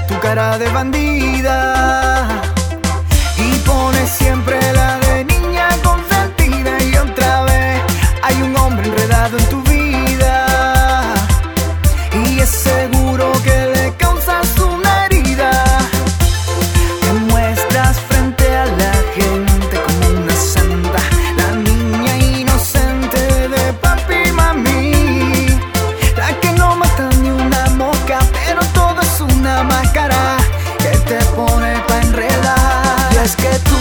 tu cara de bandida y pones siempre la de niña consentida. Y otra vez hay un hombre enredado en tu vida y es seguro que le causas una herida. Te muestras frente a la gente como una santa, la niña inocente de papi y mami, la que no mata ni una mosca, pero todo es una máscara que te pone pa' enredar. Y es que tú,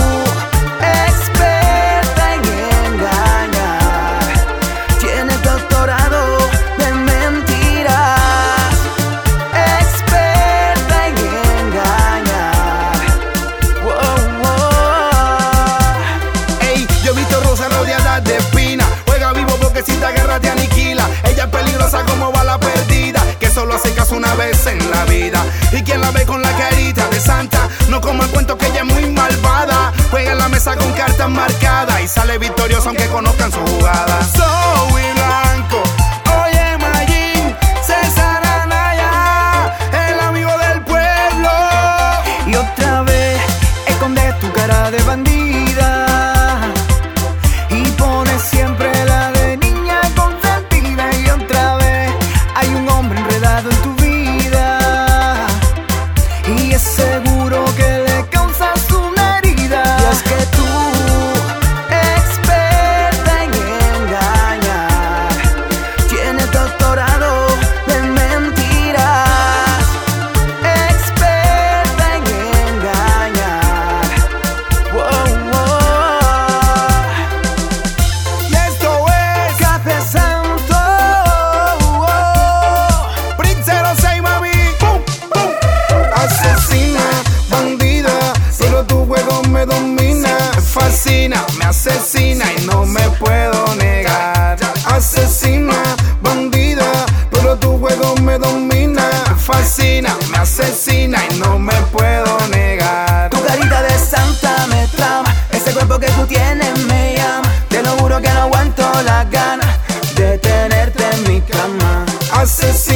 experta en engañar, tienes doctorado de mentiras. Experta en engañar. Wow, wow. Ey, yo he visto rosas rodeadas de espinas. Juega vivo porque si te agarra te aniquila. Ella es peligrosa como bala perdida, que solo hace caso una vez en la vida. Y quien la ve con la carita de santa, no como el cuento que ella es muy malvada. Juega en la mesa con cartas marcadas y sale victoriosa aunque conozcan su jugada. Soy blanco, oye Mayín, César Anaya, el amigo del pueblo. Y otra vez escondes tu cara de bandida y pones siempre la de niña consentida. Y otra vez hay un hombre enredado en tu vida y es seguro que le causas una herida. Y es que tú, experta en engañar, tienes doctorado de mentiras. Experta en engañar. Wow, wow. Y esto es Café Santo. Prince 06, mami. Pum, pum. Asesina, bandida, pero tu juego me domina. Me fascina, me asesina y no me puedo negar. Asesina, bandida, pero tu juego me domina. Me fascina, me asesina y no me puedo negar. Tu carita de santa me trama, ese cuerpo que tú tienes me llama. Te lo juro que no aguanto las ganas de tenerte en mi cama. Asesina.